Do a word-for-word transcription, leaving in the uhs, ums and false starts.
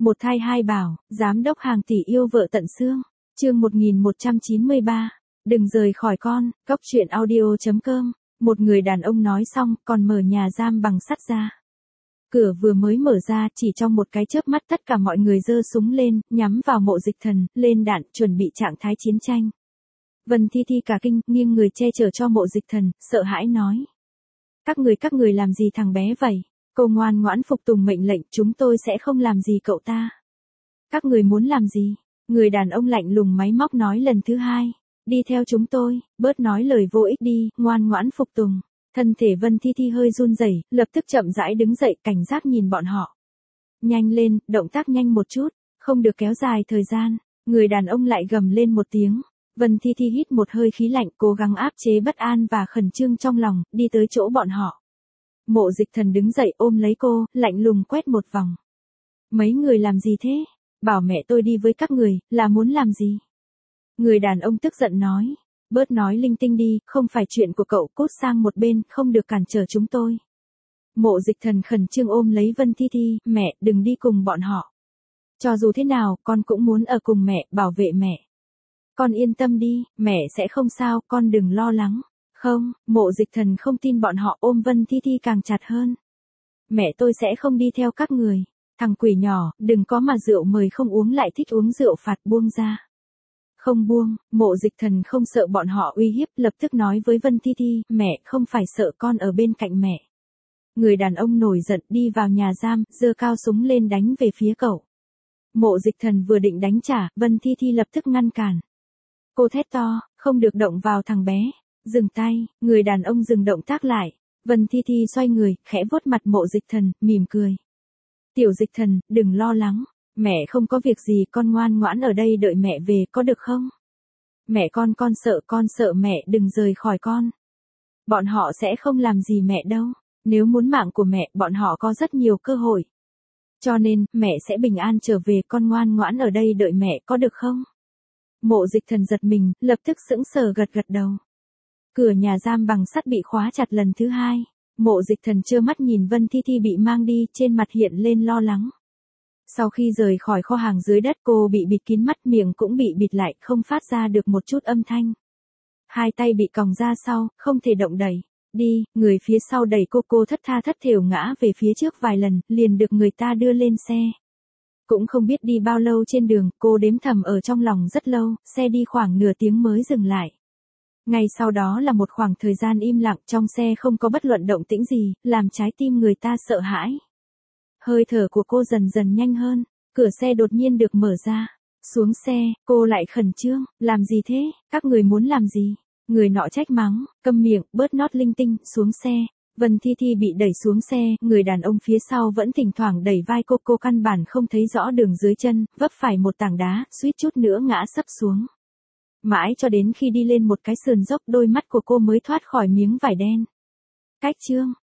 Một thai hai bảo, giám đốc hàng tỷ yêu vợ tận xương. Chương một nghìn một trăm chín mươi ba. Đừng rời khỏi con, cốc truyện audio chấm com. Một người đàn ông nói xong, còn mở nhà giam bằng sắt ra. Cửa vừa mới mở ra, chỉ trong một cái chớp mắt tất cả mọi người giơ súng lên, nhắm vào Mộ Dịch Thần, lên đạn, chuẩn bị trạng thái chiến tranh. Vân Thi Thi cả kinh, nghiêng người che chở cho Mộ Dịch Thần, sợ hãi nói. Các người các người làm gì thằng bé vậy? Cô ngoan ngoãn phục tùng mệnh lệnh, chúng tôi sẽ không làm gì cậu ta. Các người muốn làm gì? Người đàn ông lạnh lùng máy móc nói lần thứ hai. Đi theo chúng tôi, bớt nói lời vô ích đi, ngoan ngoãn phục tùng. Thân thể Vân Thi Thi hơi run rẩy, lập tức chậm rãi đứng dậy, cảnh giác nhìn bọn họ. Nhanh lên, động tác nhanh một chút, không được kéo dài thời gian. Người đàn ông lại gầm lên một tiếng. Vân Thi Thi hít một hơi khí lạnh, cố gắng áp chế bất an và khẩn trương trong lòng, đi tới chỗ bọn họ. Mộ Dịch Thần đứng dậy ôm lấy cô, lạnh lùng quét một vòng. Mấy người làm gì thế? Bảo mẹ tôi đi với các người, là muốn làm gì? Người đàn ông tức giận nói. Bớt nói linh tinh đi, không phải chuyện của cậu, cút sang một bên, không được cản trở chúng tôi. Mộ Dịch Thần khẩn trương ôm lấy Vân Thi Thi, mẹ, đừng đi cùng bọn họ. Cho dù thế nào, con cũng muốn ở cùng mẹ, bảo vệ mẹ. Con yên tâm đi, mẹ sẽ không sao, con đừng lo lắng. Không, Mộ Dịch Thần không tin bọn họ, ôm Vân Thi Thi càng chặt hơn. Mẹ tôi sẽ không đi theo các người. Thằng quỷ nhỏ, đừng có mà rượu mời không uống lại thích uống rượu phạt, buông ra. Không buông, Mộ Dịch Thần không sợ bọn họ uy hiếp, lập tức nói với Vân Thi Thi, mẹ không phải sợ con ở bên cạnh mẹ. Người đàn ông nổi giận đi vào nhà giam, giơ cao súng lên đánh về phía cậu. Mộ Dịch Thần vừa định đánh trả, Vân Thi Thi lập tức ngăn cản. Cô thét to, không được động vào thằng bé. Dừng tay, người đàn ông dừng động tác lại. Vân Thi Thi xoay người, khẽ vuốt mặt Mộ Dịch Thần, mỉm cười. Tiểu Dịch Thần, đừng lo lắng. Mẹ không có việc gì, con ngoan ngoãn ở đây đợi mẹ về, có được không? Mẹ con con sợ, con sợ mẹ, đừng rời khỏi con. Bọn họ sẽ không làm gì mẹ đâu. Nếu muốn mạng của mẹ, bọn họ có rất nhiều cơ hội. Cho nên, mẹ sẽ bình an trở về, con ngoan ngoãn ở đây đợi mẹ, có được không? Mộ Dịch Thần giật mình, lập tức sững sờ gật gật đầu. Cửa nhà giam bằng sắt bị khóa chặt lần thứ hai. Mộ Dịch Thần trơ mắt nhìn Vân Thi Thi bị mang đi, trên mặt hiện lên lo lắng. Sau khi rời khỏi kho hàng dưới đất, cô bị bịt kín mắt, miệng cũng bị bịt lại, không phát ra được một chút âm thanh. Hai tay bị còng ra sau, không thể động đẩy. Đi, người phía sau đẩy cô, cô thất tha thất thểu ngã về phía trước vài lần, liền được người ta đưa lên xe. Cũng không biết đi bao lâu trên đường, cô đếm thầm ở trong lòng rất lâu, xe đi khoảng nửa tiếng mới dừng lại. Ngay sau đó là một khoảng thời gian im lặng, trong xe không có bất luận động tĩnh gì, làm trái tim người ta sợ hãi. Hơi thở của cô dần dần nhanh hơn, cửa xe đột nhiên được mở ra. Xuống xe, cô lại khẩn trương, làm gì thế, các người muốn làm gì? Người nọ trách mắng, câm miệng, bớt nót linh tinh, xuống xe. Vân Thi Thi bị đẩy xuống xe, người đàn ông phía sau vẫn thỉnh thoảng đẩy vai cô, cô căn bản không thấy rõ đường dưới chân, vấp phải một tảng đá, suýt chút nữa ngã sấp xuống. Mãi cho đến khi đi lên một cái sườn dốc, đôi mắt của cô mới thoát khỏi miếng vải đen. Cách chương,